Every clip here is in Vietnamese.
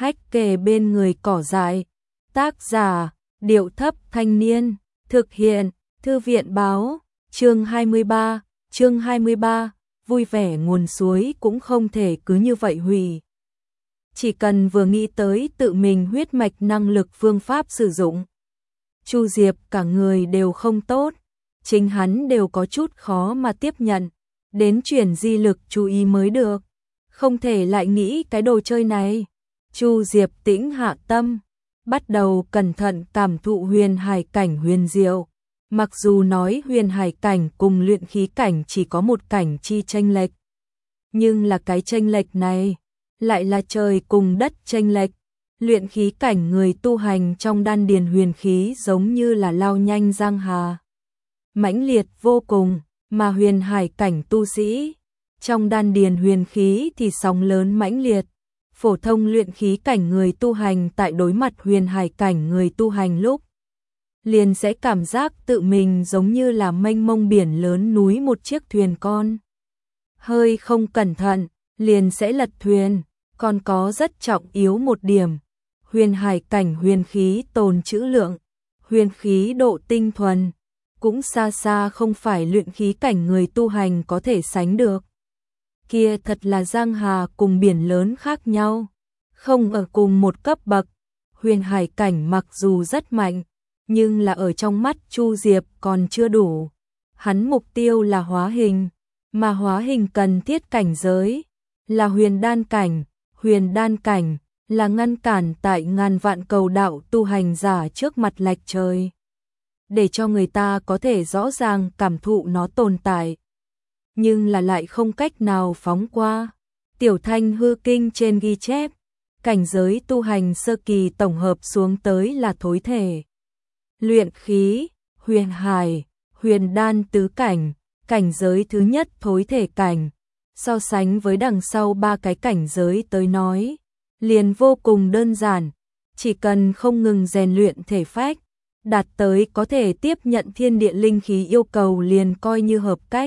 hách kề bên người cỏ dại. Tác giả, Điệu Thấp Thanh Niên. Thực hiện, Thư viện Báo. Chương 23, vui vẻ nguồn suối cũng không thể cứ như vậy hủy. Chỉ cần vừa nghĩ tới tự mình huyết mạch năng lực phương pháp sử dụng. Chu Diệp cả người đều không tốt, chính hắn đều có chút khó mà tiếp nhận, đến chuyển di lực chú ý mới được. Không thể lại nghĩ cái đồ chơi này. Chu Diệp tĩnh hạ tâm, bắt đầu cẩn thận cảm thụ huyền hải cảnh huyền diệu. Mặc dù nói huyền hải cảnh cùng luyện khí cảnh chỉ có một cảnh chi chênh lệch, nhưng là cái chênh lệch này lại là trời cùng đất chênh lệch. Luyện khí cảnh người tu hành trong đan điền huyền khí giống như là lao nhanh giang hà, mãnh liệt vô cùng, mà huyền hải cảnh tu sĩ trong đan điền huyền khí thì sóng lớn mãnh liệt. Phổ thông luyện khí cảnh người tu hành tại đối mặt huyền hải cảnh người tu hành lúc liền sẽ cảm giác tự mình giống như là mênh mông biển lớn núi một chiếc thuyền con. Hơi không cẩn thận, liền sẽ lật thuyền. Còn có rất trọng yếu một điểm, huyền hải cảnh huyền khí tồn trữ lượng, huyền khí độ tinh thuần, cũng xa xa không phải luyện khí cảnh người tu hành có thể sánh được. Kia thật là giang hà cùng biển lớn khác nhau, không ở cùng một cấp bậc. Huyền hải cảnh mặc dù rất mạnh, nhưng là ở trong mắt Chu Diệp còn chưa đủ. Hắn mục tiêu là hóa hình, mà hóa hình cần thiết cảnh giới là huyền đan cảnh. Huyền đan cảnh là ngăn cản tại ngàn vạn cầu đạo tu hành giả trước mặt lệch trời, để cho người ta có thể rõ ràng cảm thụ nó tồn tại, nhưng là lại không cách nào phóng qua. Tiểu Thanh hư kinh trên ghi chép, cảnh giới tu hành sơ kỳ tổng hợp xuống tới là thối thể, luyện khí, huyền hải, huyền đan tứ cảnh, cảnh giới thứ nhất thối thể cảnh. So sánh với đằng sau ba cái cảnh giới tới nói, liền vô cùng đơn giản, chỉ cần không ngừng rèn luyện thể phách, đạt tới có thể tiếp nhận thiên địa linh khí yêu cầu liền coi như hợp cách.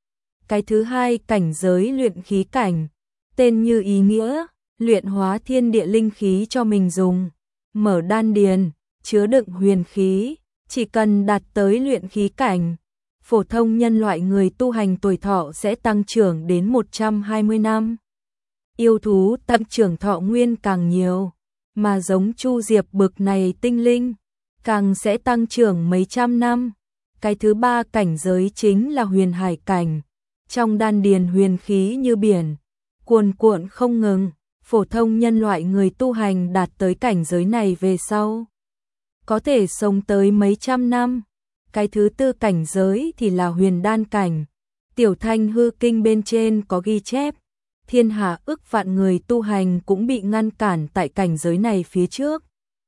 Cái thứ hai cảnh giới luyện khí cảnh, tên như ý nghĩa, luyện hóa thiên địa linh khí cho mình dùng, mở đan điền, chứa đựng huyền khí, chỉ cần đạt tới luyện khí cảnh, phổ thông nhân loại người tu hành tuổi thọ sẽ tăng trưởng đến 120 năm. Yêu thú tăng trưởng thọ nguyên càng nhiều, mà giống Chu Diệp bực này tinh linh, càng sẽ tăng trưởng mấy trăm năm. Cái thứ ba cảnh giới chính là huyền hải cảnh, trong đan điền huyền khí như biển, cuồn cuộn không ngừng. Phổ thông nhân loại người tu hành đạt tới cảnh giới này về sau, có thể sống tới mấy trăm năm. Cái thứ tư cảnh giới thì là huyền đan cảnh. Tiểu Thanh hư kinh bên trên có ghi chép, thiên hạ ức vạn người tu hành cũng bị ngăn cản tại cảnh giới này phía trước.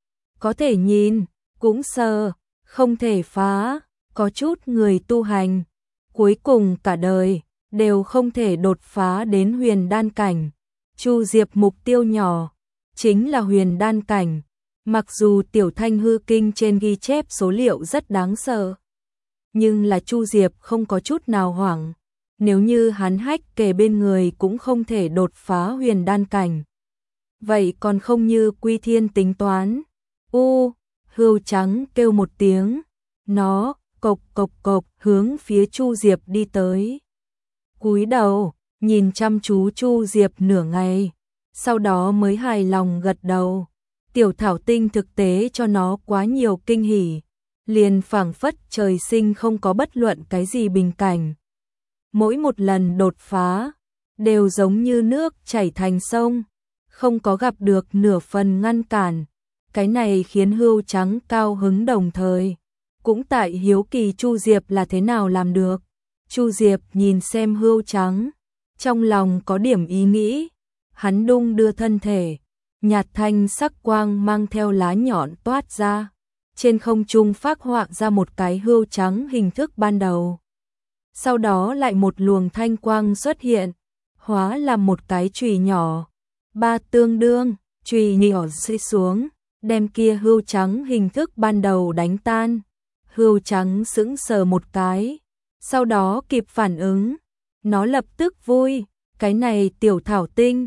Có thể nhìn, cũng sờ, không thể phá. Có chút người tu hành, cuối cùng cả đời, đều không thể đột phá đến huyền đan cảnh. Chu Diệp mục tiêu nhỏ, chính là huyền đan cảnh. Mặc dù Tiểu Thanh hư kinh trên ghi chép số liệu rất đáng sợ, nhưng là Chu Diệp không có chút nào hoảng. Nếu như hắn hách kề bên người cũng không thể đột phá huyền đan cảnh, vậy còn không như Quy Thiên tính toán. Hươu trắng kêu một tiếng, nó cộc cộc cộc hướng phía Chu Diệp đi tới. Cúi đầu, nhìn chăm chú Chu Diệp nửa ngày, sau đó mới hài lòng gật đầu. Tiểu thảo tinh thực tế cho nó quá nhiều kinh hỉ, liền phảng phất trời sinh không có bất luận cái gì bình cảnh. Mỗi một lần đột phá, đều giống như nước chảy thành sông, không có gặp được nửa phần ngăn cản. Cái này khiến hươu trắng cao hứng, đồng thời cũng tại hiếu kỳ Chu Diệp là thế nào làm được. Chu Diệp nhìn xem hươu trắng, trong lòng có điểm ý nghĩ. Hắn đung đưa thân thể, nhạt thanh sắc quang mang theo lá nhọn toát ra, trên không trung phác họa ra một cái hươu trắng hình thức ban đầu. Sau đó lại một luồng thanh quang xuất hiện, hóa làm một cái chùy nhỏ, ba tương đương, chùy nhỏ rơi xuống, đem kia hươu trắng hình thức ban đầu đánh tan. Hươu trắng sững sờ một cái, sau đó kịp phản ứng, nó lập tức vui, cái này tiểu thảo tinh,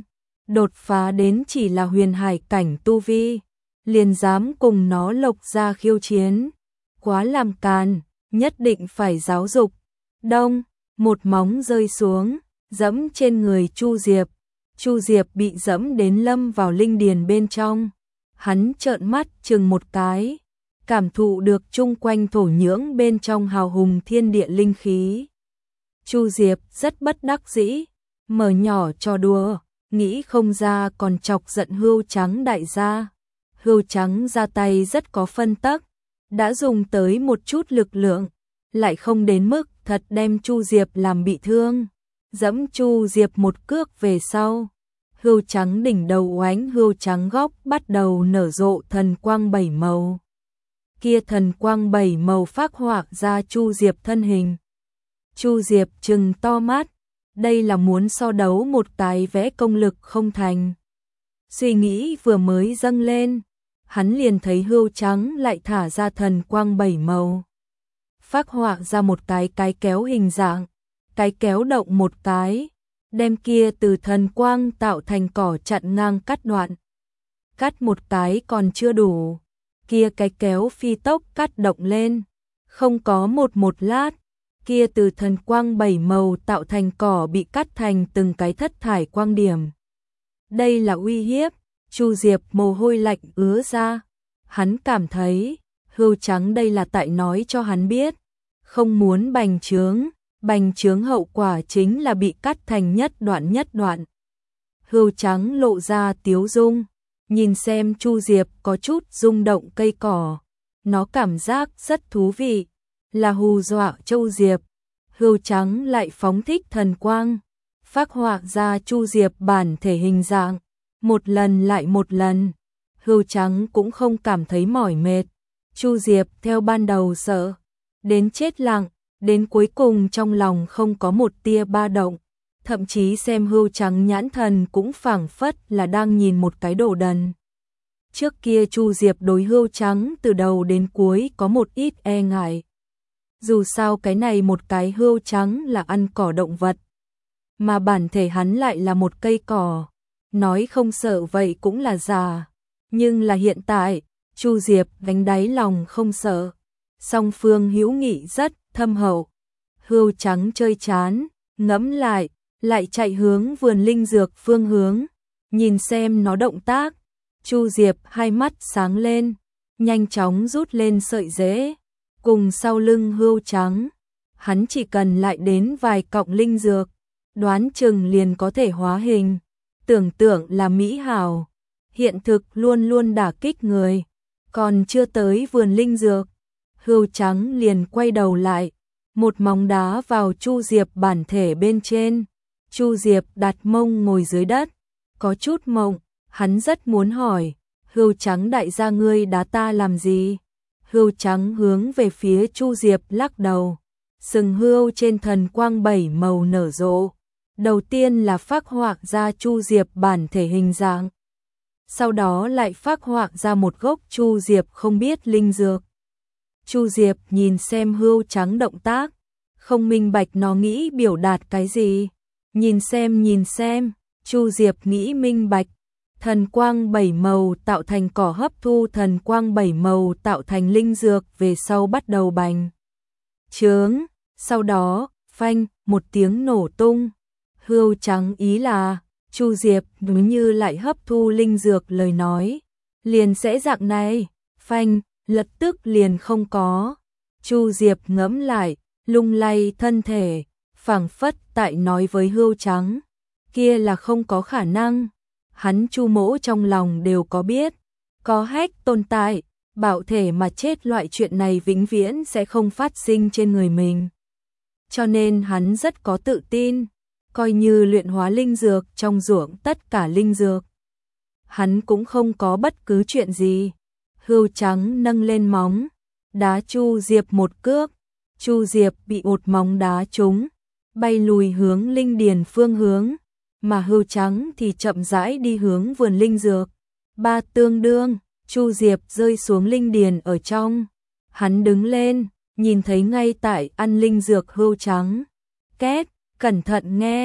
đột phá đến chỉ là huyền hải cảnh tu vi, liền dám cùng nó Lộc gia khiêu chiến, quá làm càn, nhất định phải giáo dục. Đông, một móng rơi xuống, dẫm trên người Chu Diệp. Chu Diệp bị dẫm đến lâm vào linh điền bên trong. Hắn trợn mắt chừng một cái, cảm thụ được chung quanh thổ nhưỡng bên trong hào hùng thiên địa linh khí. Chu Diệp rất bất đắc dĩ, mở nhỏ trò đùa, nghĩ không ra còn chọc giận Hươu Trắng đại gia. Hươu Trắng ra tay rất có phân tắc, đã dùng tới một chút lực lượng, lại không đến mức thật đem Chu Diệp làm bị thương. Dẫm Chu Diệp một cước về sau, Hươu Trắng đỉnh đầu oánh hươu trắng góc bắt đầu nở rộ thần quang 7 màu. Kia thần quang 7 màu phác họa ra Chu Diệp thân hình. Chu Diệp trừng to mắt, đây là muốn so đấu một cái vẽ công lực không thành. Suy nghĩ vừa mới dâng lên, hắn liền thấy Hươu Trắng lại thả ra thần quang 7 màu. Phác họa ra một cái kéo hình dạng, cái kéo động một cái, đem kia từ thần quang tạo thành cỏ chặn ngang cắt đoạn. Cắt một cái còn chưa đủ, kia cái kéo phi tốc cắt động lên, không có một lát, kia từ thần quang 7 màu tạo thành cỏ bị cắt thành từng cái thất thải quang điểm. Đây là uy hiếp, Chu Diệp mồ hôi lạnh ứa ra, hắn cảm thấy Hươu Trắng đây là tại nói cho hắn biết, không muốn bành trướng hậu quả chính là bị cắt thành nhất đoạn. Hươu Trắng lộ ra tiếu dung, nhìn xem Chu Diệp có chút rung động cây cỏ, nó cảm giác rất thú vị, là hù dọa Chu Diệp. Hươu Trắng lại phóng thích thần quang, phác họa ra Chu Diệp bản thể hình dạng, một lần lại một lần. Hươu Trắng cũng không cảm thấy mỏi mệt, Chu Diệp theo ban đầu sợ đến chết lặng, đến cuối cùng trong lòng không có một tia ba động, thậm chí xem Hươu Trắng nhãn thần cũng phảng phất là đang nhìn một cái đồ đần. Trước kia Chu Diệp đối Hươu Trắng từ đầu đến cuối có một ít e ngại. Dù sao cái này một cái Hươu Trắng là ăn cỏ động vật, mà bản thể hắn lại là một cây cỏ, nói không sợ vậy cũng là giả. Nhưng là hiện tại, Chu Diệp đánh đáy lòng không sợ, song phương hữu nghị rất thâm hậu. Hươu Trắng chơi chán, ngẫm lại chạy hướng vườn linh dược phương hướng, nhìn xem nó động tác. Chu Diệp hai mắt sáng lên, nhanh chóng rút lên sợi rễ, cùng sau lưng Hươu Trắng. Hắn chỉ cần lại đến vài cọng linh dược, đoán chừng liền có thể hóa hình. Tưởng tượng là mỹ hảo, hiện thực luôn luôn đả kích người. Còn chưa tới vườn linh dược, Hươu Trắng liền quay đầu lại, một móng đá vào Chu Diệp bản thể bên trên. Chu Diệp đặt mông ngồi dưới đất, có chút mộng, hắn rất muốn hỏi, Hươu Trắng đại gia ngươi đá ta làm gì? Hươu Trắng hướng về phía Chu Diệp lắc đầu, sừng hươu trên thần quang 7 màu nở rộ. Đầu tiên là phác họa ra Chu Diệp bản thể hình dạng, sau đó lại phác họa ra một gốc Chu Diệp không biết linh dược. Chu Diệp nhìn xem Hươu Trắng động tác, không minh bạch nó nghĩ biểu đạt cái gì. Nhìn xem, Chu Diệp nghĩ minh bạch, thần quang 7 màu tạo thành cỏ hấp thu thần quang 7 màu tạo thành linh dược về sau bắt đầu bành trướng, sau đó, phanh, một tiếng nổ tung. Hươu Trắng ý là, Chu Diệp nếu như lại hấp thu linh dược lời nói, liền sẽ dạng này, phanh, lập tức liền không có. Chu Diệp ngẫm lại, lung lay thân thể, phảng phất tại nói với Hươu Trắng, kia là không có khả năng. Hắn Chu Mỗ trong lòng đều có biết, có hách tồn tại, bạo thể mà chết loại chuyện này vĩnh viễn sẽ không phát sinh trên người mình. Cho nên hắn rất có tự tin, coi như luyện hóa linh dược trong ruộng tất cả linh dược, hắn cũng không có bất cứ chuyện gì. Hươu Trắng nâng lên móng, đá Chu Diệp một cước, Chu Diệp bị một móng đá trúng, bay lùi hướng linh điền phương hướng, mà Hươu Trắng thì chậm rãi đi hướng vườn linh dược. Ba tương đương, Chu Diệp rơi xuống linh điền ở trong. Hắn đứng lên, nhìn thấy ngay tại ăn linh dược Hươu Trắng. Két, cẩn thận nghe,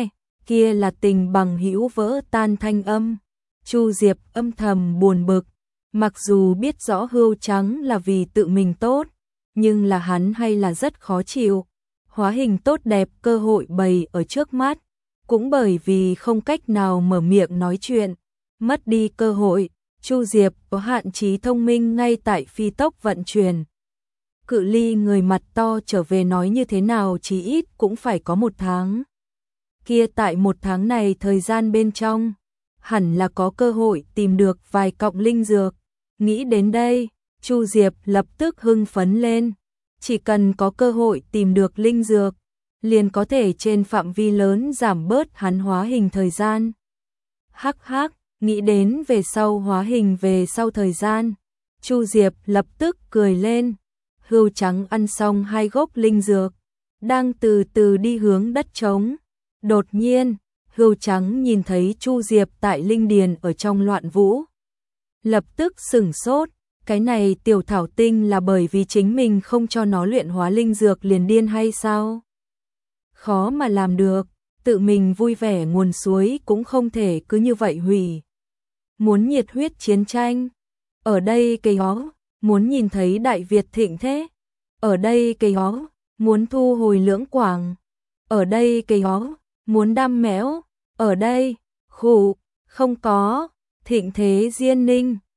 kia là tình bằng hữu vỡ tan thanh âm. Chu Diệp âm thầm buồn bực, mặc dù biết rõ Hưu Trắng là vì tự mình tốt, nhưng là hắn hay là rất khó chịu. Hóa hình tốt đẹp cơ hội bày ở trước mắt, cũng bởi vì không cách nào mở miệng nói chuyện, mất đi cơ hội. Chu Diệp có hạn trí thông minh ngay tại phi tốc vận chuyển. Cự ly người mặt to trở về nói như thế nào chí ít cũng phải có 1 tháng. Kia tại 1 tháng này thời gian bên trong, hẳn là có cơ hội tìm được vài cọng linh dược. Nghĩ đến đây, Chu Diệp lập tức hưng phấn lên. Chỉ cần có cơ hội tìm được linh dược, liền có thể trên phạm vi lớn giảm bớt hắn hóa hình thời gian. Hắc hắc, nghĩ đến về sau hóa hình về sau thời gian, Chu Diệp lập tức cười lên. Hưu Trắng ăn xong 2 gốc linh dược, đang từ từ đi hướng đất trống. Đột nhiên, Hưu Trắng nhìn thấy Chu Diệp tại linh điền ở trong loạn vũ. Lập tức sửng sốt, cái này tiểu thảo tinh là bởi vì chính mình không cho nó luyện hóa linh dược liền điên hay sao? Khó mà làm được, tự mình vui vẻ nguồn suối cũng không thể cứ như vậy hủy. Muốn nhiệt huyết chiến tranh, ở đây cây ó, muốn nhìn thấy Đại Việt thịnh thế, ở đây cây ó, muốn thu hồi Lưỡng Quảng, ở đây cây ó, muốn đam mẽo, ở đây, khủ, không có, thịnh thế Diên Ninh,